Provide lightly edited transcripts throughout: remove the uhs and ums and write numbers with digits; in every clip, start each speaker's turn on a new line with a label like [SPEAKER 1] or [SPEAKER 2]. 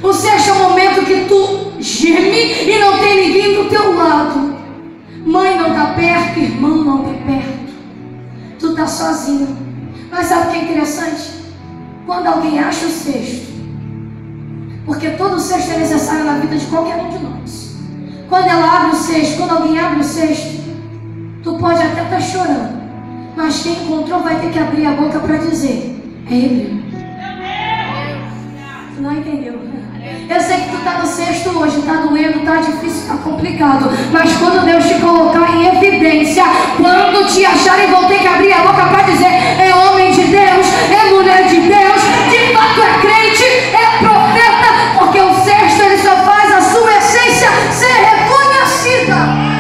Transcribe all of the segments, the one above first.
[SPEAKER 1] O sexto é o momento que tu geme e não tem ninguém do teu lado. Mãe não está perto, irmão não está perto. Tu está sozinho. Mas sabe o que é interessante? Quando alguém acha o sexto, porque todo sexto é necessário na vida de qualquer um de nós. Quando ela abre o sexto, quando alguém abre o sexto, tu pode até estar chorando, mas quem encontrou vai ter que abrir a boca para dizer: é ele. Tu não entendeu? Eu sei que tu está no sexto hoje, está doendo, está difícil, está complicado, mas quando Deus te colocar em evidência, quando te acharem, vão ter que abrir a boca para dizer: é homem de Deus, é mulher de Deus, de fato é crente, é profeta, porque o sexto ele só faz a sua essência ser reconhecida.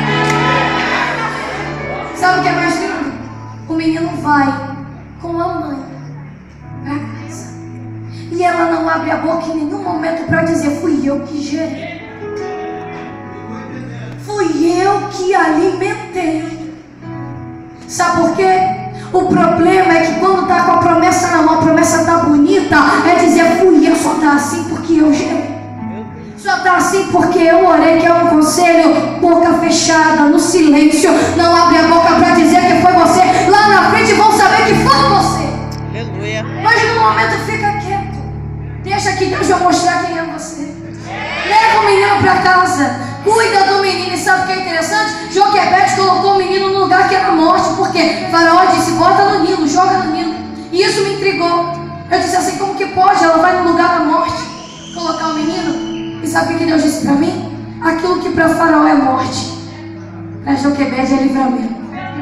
[SPEAKER 1] Sabe o que é mais lindo? O menino vai com a mãe para casa e ela não abre a boca em nenhum momento para dizer: fui eu que gerei, fui eu que alimentei. Sabe por quê? O problema é que quando está com a promessa na mão, a promessa está bonita, é dizer: fui eu, só está assim porque eu gerei. Só está assim porque eu orei, que é um conselho, boca fechada, no silêncio. Não abre a boca para dizer que foi você. Lá na frente vão saber que foi você.
[SPEAKER 2] Aleluia.
[SPEAKER 1] Mas no momento fica quieto. Deixa que Deus vai mostrar quem é você. Leva o menino para casa. Cuida do menino. E sabe o que é interessante? Joquebede colocou o menino no lugar que era a morte. Porque Faraó disse: bota no Nilo, joga no Nilo. E isso me intrigou. Eu disse assim: como que pode? Ela vai no lugar da morte colocar o menino? E sabe o que Deus disse para mim? Aquilo que para Faraó é morte, para Joquebede é livramento.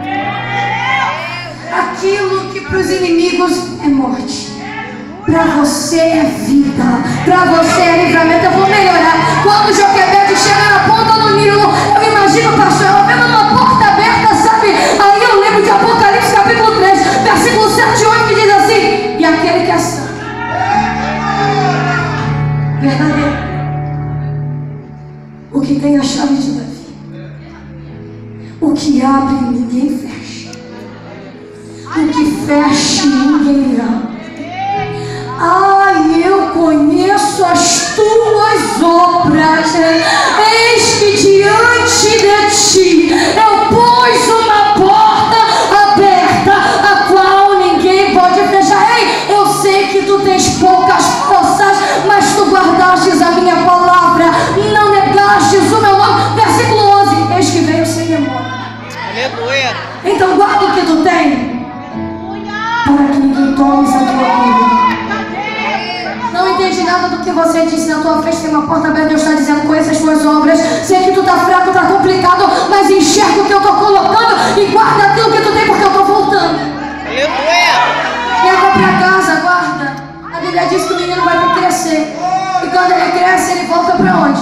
[SPEAKER 1] Aquilo que para os inimigos é morte, para você é vida, para você é livramento. Eu vou melhorar. Quando Joquebede chega na ponta do Nilo, eu imagino o pastor, ela vendo uma porta aberta, sabe? Aí eu lembro de Apocalipse capítulo 3, versículo 7 e 8, que diz assim: e aquele que é santo, verdadeiro, o que tem a chave de Davi, o que abre ninguém fecha, o que fecha ninguém abre. Ai, eu conheço as tuas obras, eis que diante de ti eu pus uma porta aberta, a qual ninguém pode fechar. Ei, eu sei que tu tens poucas forças, mas tu guardastes a minha palavra, não negastes o meu nome. Versículo 11, eis que veio sem demora.
[SPEAKER 2] Aleluia.
[SPEAKER 1] Então guarda o que tu tem, para que ninguém tome essa tua vida. Não entendi nada do que você disse. Na tua frente tem uma porta aberta. Deus está dizendo: conheça as tuas obras. Sei que tu está fraco, está complicado, mas enxerga o que eu estou colocando e guarda aquilo que tu tem, porque eu estou voltando.
[SPEAKER 2] Aleluia.
[SPEAKER 1] Leva para casa, guarda. A Bíblia diz que o menino vai ter que crescer. E quando ele cresce, ele volta para onde?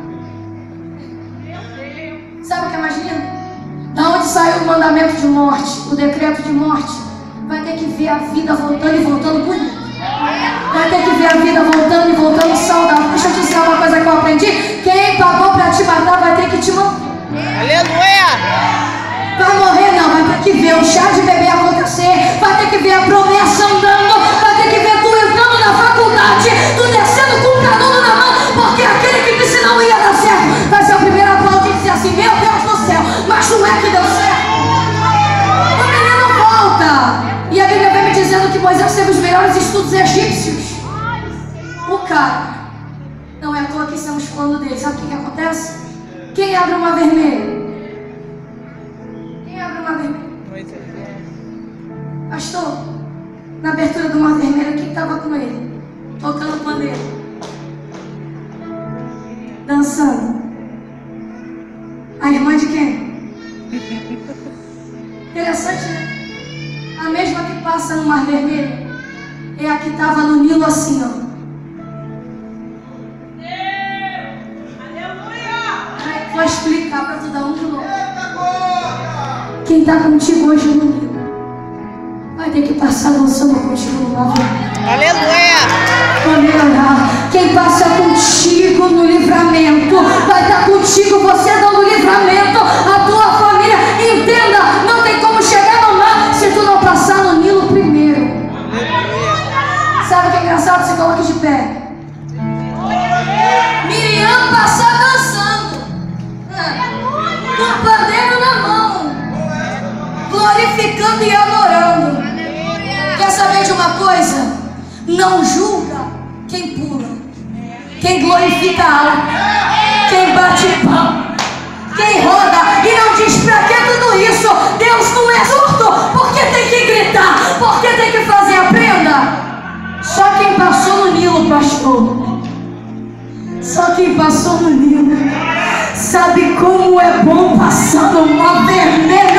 [SPEAKER 1] Sabe o que é mais lindo? Da onde saiu o mandamento de morte, o decreto de morte? Vai ter que ver a vida voltando e voltando bonita. Vai ter que ver a vida voltando e voltando saudável. Deixa eu te ensinar uma coisa que eu aprendi: quem pagou para te matar vai ter que te matar.
[SPEAKER 2] Aleluia.
[SPEAKER 1] Vai morrer não, vai ter que ver o chá de bebê acontecer, vai ter que ver a promessa andando, vai ter que ver tu entrando na faculdade, tu descendo com o canudo na mão, porque aquele que disse não ia dar certo vai ser o primeiro a aplaudir e dizer assim: meu Deus do céu, mas não é que deu certo. O menino volta. E a Bíblia vem me dizendo que Moisés teve os melhores estudos egípcios. O cara, não é à toa que estamos falando dele. Sabe o que acontece? Quem abre o mar vermelho? Quem abre o mar vermelho? Pastor, na abertura do mar vermelho, quem estava com ele? Tocando pandeiro, dançando. A irmã de quem? Interessante, né? A mesma que passa no Mar Vermelho é a que estava no Nilo assim, ó. Vou explicar para tu dar um de novo. Quem está contigo hoje no Nilo vai ter que passar dançando contigo no Mar Vermelho.
[SPEAKER 2] Aleluia.
[SPEAKER 1] Vou melhorar. Quem passa contigo no livramento vai estar contigo, você dando livramento à tua família. Entenda, não tem como chegar no mar se tu não passar no Nilo primeiro. Sabe o que é engraçado? Se coloque de pé. coisa: não julga quem pula, quem glorifica algo, quem bate palma, quem roda, e não diz pra que tudo isso. Deus não é surdo porque tem que gritar, porque tem que fazer. Aprenda. Só quem passou no Nilo, pastor, só quem passou no Nilo sabe como é bom passar no mar vermelho